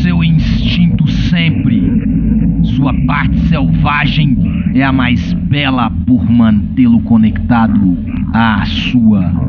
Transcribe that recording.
seu instinto sempre. Sua parte selvagem é a mais bela por mantê-lo conectado à sua